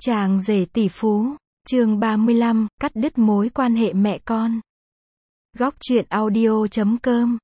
Chàng rể tỷ phú, chương 35, cắt đứt mối quan hệ mẹ con. Góc truyện audio.com.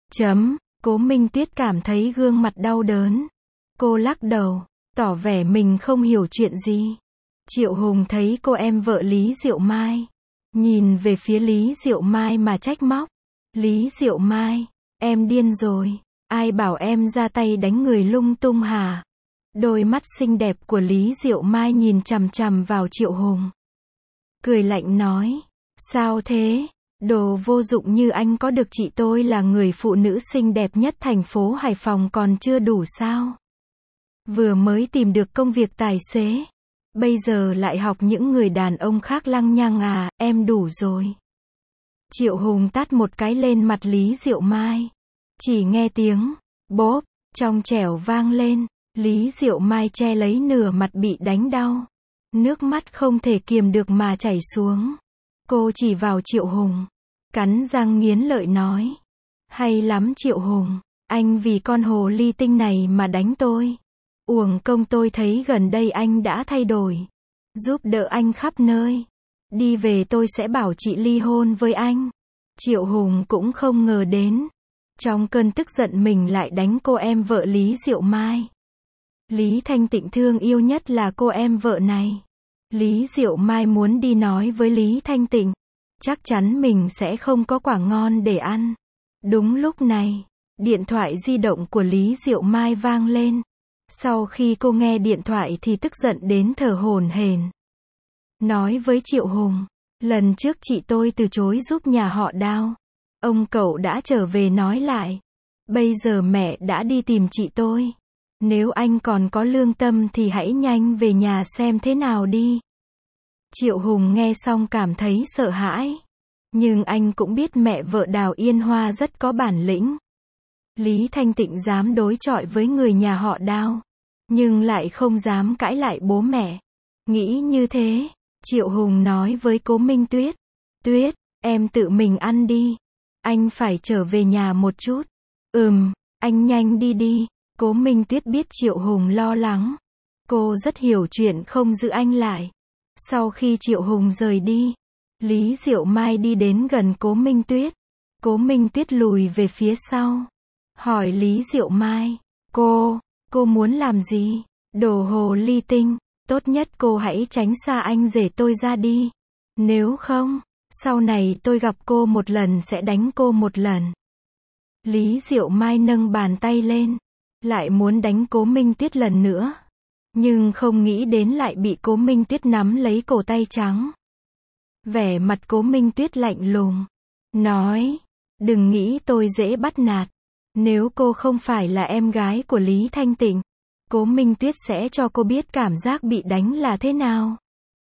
Cố Minh Tuyết cảm thấy gương mặt đau đớn. Cô lắc đầu, tỏ vẻ mình không hiểu chuyện gì. Triệu Hùng thấy cô em vợ Lý Diệu Mai. Nhìn về phía Lý Diệu Mai mà trách móc. Lý Diệu Mai, em điên rồi. Ai bảo em ra tay đánh người lung tung hả? Đôi mắt xinh đẹp của Lý Diệu Mai nhìn chằm chằm vào Triệu Hùng. Cười lạnh nói, sao thế? Đồ vô dụng như anh có được chị tôi là người phụ nữ xinh đẹp nhất thành phố Hải Phòng còn chưa đủ sao? Vừa mới tìm được công việc tài xế. Bây giờ lại học những người đàn ông khác lăng nhăng à, em đủ rồi. Triệu Hùng tát một cái lên mặt Lý Diệu Mai. Chỉ nghe tiếng, bốp, trong trẻo vang lên. Lý Diệu Mai che lấy nửa mặt bị đánh đau. Nước mắt không thể kiềm được mà chảy xuống. Cô chỉ vào Triệu Hùng. Cắn răng nghiến lợi nói. Hay lắm Triệu Hùng. Anh vì con hồ ly tinh này mà đánh tôi. Uổng công tôi thấy gần đây anh đã thay đổi. Giúp đỡ anh khắp nơi. Đi về tôi sẽ bảo chị ly hôn với anh. Triệu Hùng cũng không ngờ đến. Trong cơn tức giận mình lại đánh cô em vợ Lý Diệu Mai. Lý Thanh Tịnh thương yêu nhất là cô em vợ này. Lý Diệu Mai muốn đi nói với Lý Thanh Tịnh. Chắc chắn mình sẽ không có quả ngon để ăn. Đúng lúc này, điện thoại di động của Lý Diệu Mai vang lên. Sau khi cô nghe điện thoại thì tức giận đến thở hổn hển. Nói với Triệu Hùng, lần trước chị tôi từ chối giúp nhà họ Đao. Ông cậu đã trở về nói lại. Bây giờ mẹ đã đi tìm chị tôi. Nếu anh còn có lương tâm thì hãy nhanh về nhà xem thế nào đi. Triệu Hùng nghe xong cảm thấy sợ hãi. Nhưng anh cũng biết mẹ vợ Đào Yên Hoa rất có bản lĩnh. Lý Thanh Tịnh dám đối chọi với người nhà họ Đao. Nhưng lại không dám cãi lại bố mẹ. Nghĩ như thế, Triệu Hùng nói với Cố Minh Tuyết. Tuyết, em tự mình ăn đi. Anh phải trở về nhà một chút. Anh nhanh đi đi. Cố Minh Tuyết biết Triệu Hùng lo lắng. Cô rất hiểu chuyện không giữ anh lại. Sau khi Triệu Hùng rời đi, Lý Diệu Mai đi đến gần Cố Minh Tuyết. Cố Minh Tuyết lùi về phía sau. Hỏi Lý Diệu Mai, cô muốn làm gì? Đồ hồ ly tinh, tốt nhất cô hãy tránh xa anh rể tôi ra đi. Nếu không, sau này tôi gặp cô một lần sẽ đánh cô một lần. Lý Diệu Mai nâng bàn tay lên. Lại muốn đánh Cố Minh Tuyết lần nữa. Nhưng không nghĩ đến lại bị Cố Minh Tuyết nắm lấy cổ tay trắng. Vẻ mặt Cố Minh Tuyết lạnh lùng. Nói, đừng nghĩ tôi dễ bắt nạt. Nếu cô không phải là em gái của Lý Thanh Tịnh, Cố Minh Tuyết sẽ cho cô biết cảm giác bị đánh là thế nào.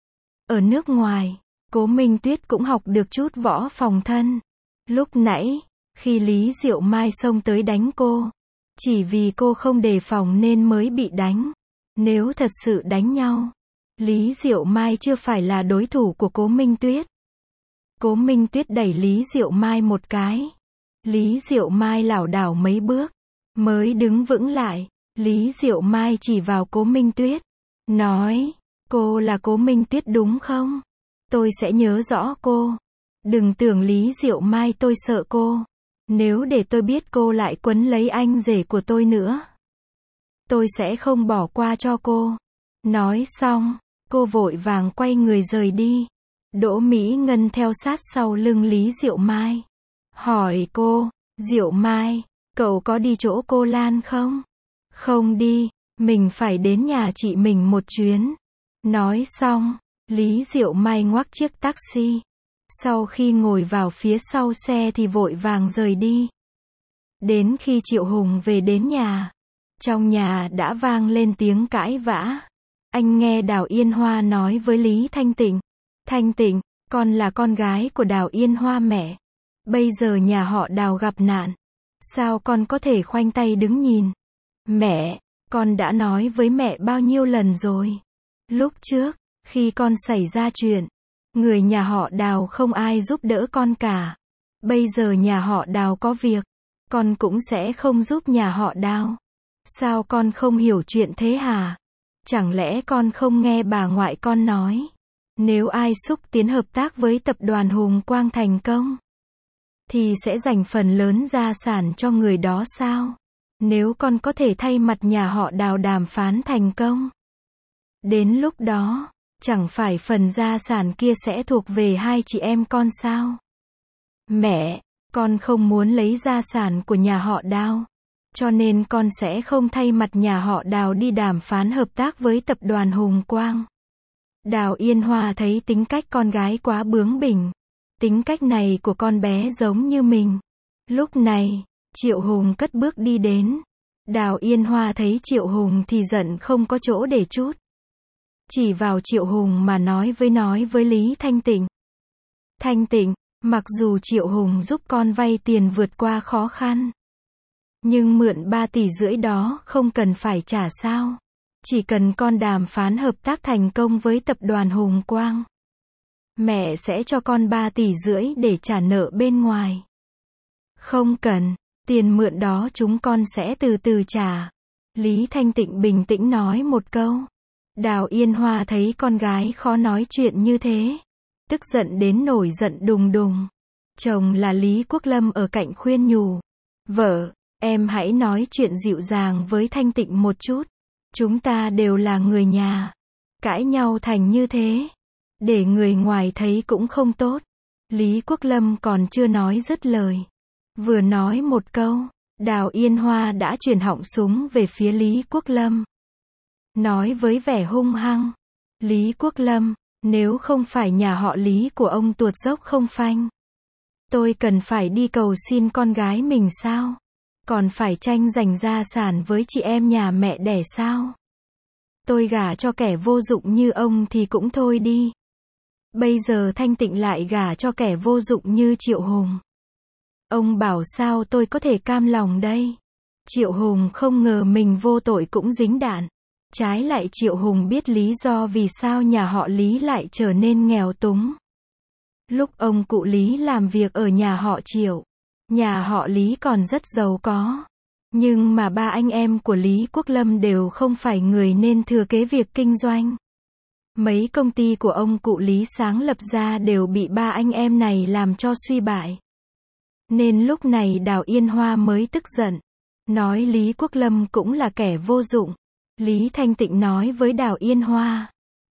Ở nước ngoài, Cố Minh Tuyết cũng học được chút võ phòng thân. Lúc nãy, khi Lý Diệu Mai xông tới đánh cô, chỉ vì cô không đề phòng nên mới bị đánh. Nếu thật sự đánh nhau, Lý Diệu Mai chưa phải là đối thủ của Cố Minh Tuyết. Cố Minh Tuyết đẩy Lý Diệu Mai một cái. Lý Diệu Mai lảo đảo mấy bước, mới đứng vững lại. Lý Diệu Mai chỉ vào Cố Minh Tuyết. Nói, cô là Cố Minh Tuyết đúng không? Tôi sẽ nhớ rõ cô. Đừng tưởng Lý Diệu Mai tôi sợ cô. Nếu để tôi biết cô lại quấn lấy anh rể của tôi nữa, tôi sẽ không bỏ qua cho cô. Nói xong, cô vội vàng quay người rời đi. Đỗ Mỹ Ngân theo sát sau lưng Lý Diệu Mai. Hỏi cô, Diệu Mai, cậu có đi chỗ cô Lan không? Không đi, mình phải đến nhà chị mình một chuyến. Nói xong, Lý Diệu Mai ngoắc chiếc taxi. Sau khi ngồi vào phía sau xe thì vội vàng rời đi. Đến khi Triệu Hùng về đến nhà, trong nhà đã vang lên tiếng cãi vã. Anh nghe Đào Yên Hoa nói với Lý Thanh Tịnh. Thanh Tịnh, con là con gái của Đào Yên Hoa mẹ. Bây giờ nhà họ Đào gặp nạn. Sao con có thể khoanh tay đứng nhìn? Mẹ, con đã nói với mẹ bao nhiêu lần rồi. Lúc trước, khi con xảy ra chuyện, người nhà họ Đào không ai giúp đỡ con cả. Bây giờ nhà họ Đào có việc, con cũng sẽ không giúp nhà họ Đào. Sao con không hiểu chuyện thế hả? Chẳng lẽ con không nghe bà ngoại con nói, nếu ai xúc tiến hợp tác với tập đoàn Hùng Quang thành công, thì sẽ dành phần lớn gia sản cho người đó sao? Nếu con có thể thay mặt nhà họ Đào đàm phán thành công, đến lúc đó, chẳng phải phần gia sản kia sẽ thuộc về hai chị em con sao? Mẹ, con không muốn lấy gia sản của nhà họ Đào, cho nên con sẽ không thay mặt nhà họ Đào đi đàm phán hợp tác với tập đoàn Hùng Quang. Đào Yên Hoa thấy tính cách con gái quá bướng bỉnh. Tính cách này của con bé giống như mình. Lúc này, Triệu Hùng cất bước đi đến. Đào Yên Hoa thấy Triệu Hùng thì giận không có chỗ để trút. Chỉ vào Triệu Hùng mà nói với Lý Thanh Tịnh. Thanh Tịnh, mặc dù Triệu Hùng giúp con vay tiền vượt qua khó khăn, nhưng mượn 3,5 tỷ đó không cần phải trả sao? Chỉ cần con đàm phán hợp tác thành công với tập đoàn Hùng Quang, mẹ sẽ cho con 3,5 tỷ để trả nợ bên ngoài. Không cần, tiền mượn đó chúng con sẽ từ từ trả. Lý Thanh Tịnh bình tĩnh nói một câu. Đào Yên Hoa thấy con gái khó nói chuyện như thế, tức giận đến nổi giận đùng đùng. Chồng là Lý Quốc Lâm ở cạnh khuyên nhủ. Vợ, em hãy nói chuyện dịu dàng với Thanh Tịnh một chút. Chúng ta đều là người nhà. Cãi nhau thành như thế, để người ngoài thấy cũng không tốt. Lý Quốc Lâm còn chưa nói dứt lời. Vừa nói một câu, Đào Yên Hoa đã chuyển họng súng về phía Lý Quốc Lâm. Nói với vẻ hung hăng. Lý Quốc Lâm, nếu không phải nhà họ Lý của ông tuột dốc không phanh, tôi cần phải đi cầu xin con gái mình sao? Còn phải tranh giành gia sản với chị em nhà mẹ đẻ sao? Tôi gả cho kẻ vô dụng như ông thì cũng thôi đi. Bây giờ Thanh Tịnh lại gả cho kẻ vô dụng như Triệu Hùng. Ông bảo sao tôi có thể cam lòng đây? Triệu Hùng không ngờ mình vô tội cũng dính đạn. Trái lại Triệu Hùng biết lý do vì sao nhà họ Lý lại trở nên nghèo túng. Lúc ông cụ Lý làm việc ở nhà họ Triệu, nhà họ Lý còn rất giàu có. Nhưng mà ba anh em của Lý Quốc Lâm đều không phải người nên thừa kế việc kinh doanh. Mấy công ty của ông cụ Lý sáng lập ra đều bị ba anh em này làm cho suy bại. Nên lúc này Đào Yên Hoa mới tức giận, nói Lý Quốc Lâm cũng là kẻ vô dụng. Lý Thanh Tịnh nói với Đào Yên Hoa,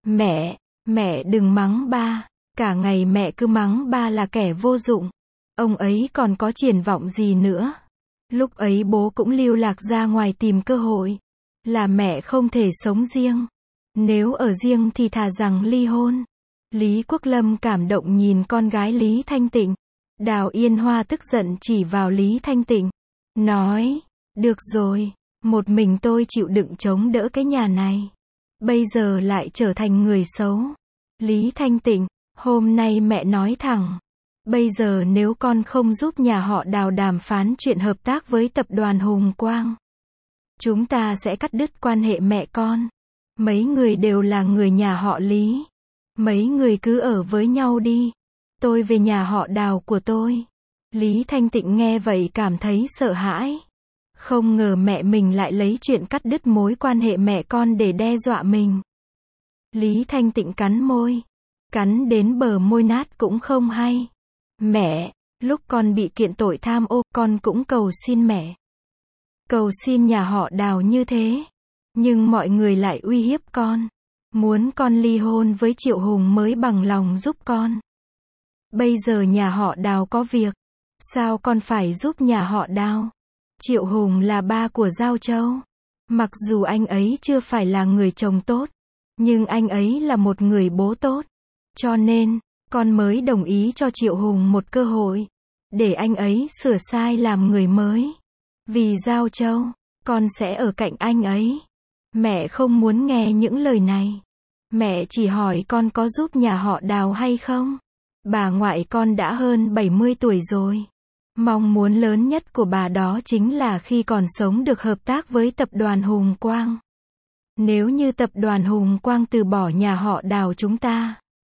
mẹ đừng mắng ba, cả ngày mẹ cứ mắng ba là kẻ vô dụng. Ông ấy còn có triển vọng gì nữa? Lúc ấy bố cũng lưu lạc ra ngoài tìm cơ hội. Là mẹ không thể sống riêng. Nếu ở riêng thì thà rằng ly hôn. Lý Quốc Lâm cảm động nhìn con gái Lý Thanh Tịnh. Đào Yên Hoa tức giận chỉ vào Lý Thanh Tịnh. Nói, được rồi, một mình tôi chịu đựng chống đỡ cái nhà này. Bây giờ lại trở thành người xấu. Lý Thanh Tịnh, hôm nay mẹ nói thẳng. Bây giờ nếu con không giúp nhà họ Đào đàm phán chuyện hợp tác với tập đoàn Hùng Quang, chúng ta sẽ cắt đứt quan hệ mẹ con. Mấy người đều là người nhà họ Lý. Mấy người cứ ở với nhau đi. Tôi về nhà họ Đào của tôi. Lý Thanh Tịnh nghe vậy cảm thấy sợ hãi. Không ngờ mẹ mình lại lấy chuyện cắt đứt mối quan hệ mẹ con để đe dọa mình. Lý Thanh Tịnh cắn môi. Cắn đến bờ môi nát cũng không hay. Mẹ, lúc con bị kiện tội tham ô, con cũng cầu xin mẹ. Cầu xin nhà họ Đào như thế. Nhưng mọi người lại uy hiếp con. Muốn con ly hôn với Triệu Hùng mới bằng lòng giúp con. Bây giờ nhà họ Đào có việc. Sao con phải giúp nhà họ Đào? Triệu Hùng là ba của Giao Châu. Mặc dù anh ấy chưa phải là người chồng tốt, nhưng anh ấy là một người bố tốt. Cho nên, con mới đồng ý cho Triệu Hùng một cơ hội. Để anh ấy sửa sai làm người mới. Vì Giao Châu, con sẽ ở cạnh anh ấy. Mẹ không muốn nghe những lời này. Mẹ chỉ hỏi con có giúp nhà họ Đào hay không? Bà ngoại con đã hơn 70 tuổi rồi. Mong muốn lớn nhất của bà đó chính là khi còn sống được hợp tác với tập đoàn Hùng Quang. Nếu như tập đoàn Hùng Quang từ bỏ nhà họ Đào chúng ta,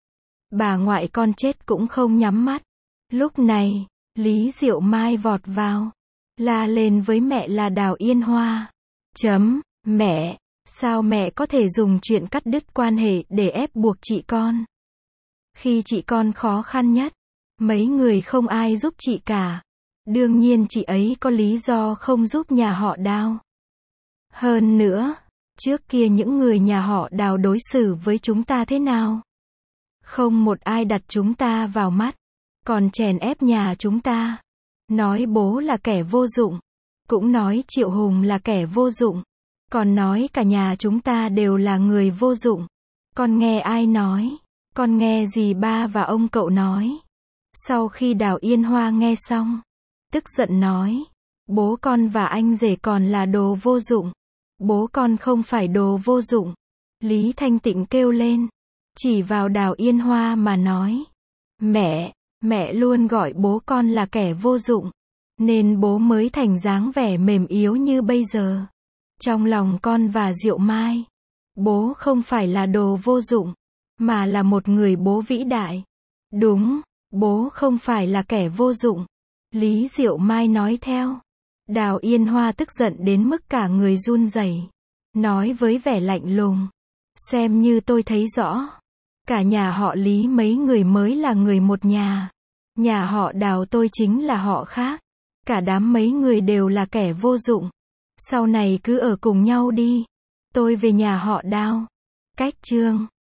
bà ngoại con chết cũng không nhắm mắt. Lúc này, Lý Diệu Mai vọt vào, la lên với mẹ là Đào Yên Hoa. Mẹ, Sao mẹ có thể dùng chuyện cắt đứt quan hệ để ép buộc chị con? Khi chị con khó khăn nhất, mấy người không ai giúp chị cả. Đương nhiên chị ấy có lý do không giúp nhà họ Đào. Hơn nữa, trước kia những người nhà họ Đào đối xử với chúng ta thế nào? Không một ai đặt chúng ta vào mắt, còn chèn ép nhà chúng ta. Nói bố là kẻ vô dụng, cũng nói Triệu Hùng là kẻ vô dụng, còn nói cả nhà chúng ta đều là người vô dụng. Con nghe ai nói? Con nghe dì ba và ông cậu nói. Sau khi Đào Yên Hoa nghe xong, tức giận nói, bố con và anh rể còn là đồ vô dụng. Bố con không phải đồ vô dụng. Lý Thanh Tịnh kêu lên, chỉ vào Đào Yên Hoa mà nói, mẹ luôn gọi bố con là kẻ vô dụng, nên bố mới thành dáng vẻ mềm yếu như bây giờ. Trong lòng con và Diệu Mai, bố không phải là đồ vô dụng, mà là một người bố vĩ đại. Đúng, bố không phải là kẻ vô dụng. Lý Diệu Mai nói theo. Đào Yên Hoa tức giận đến mức cả người run rẩy, nói với vẻ lạnh lùng, xem như tôi thấy rõ, cả nhà họ Lý mấy người mới là người một nhà. Nhà họ Đào tôi chính là họ khác. Cả đám mấy người đều là kẻ vô dụng. Sau này cứ ở cùng nhau đi. Tôi về nhà họ Đào. Cách chương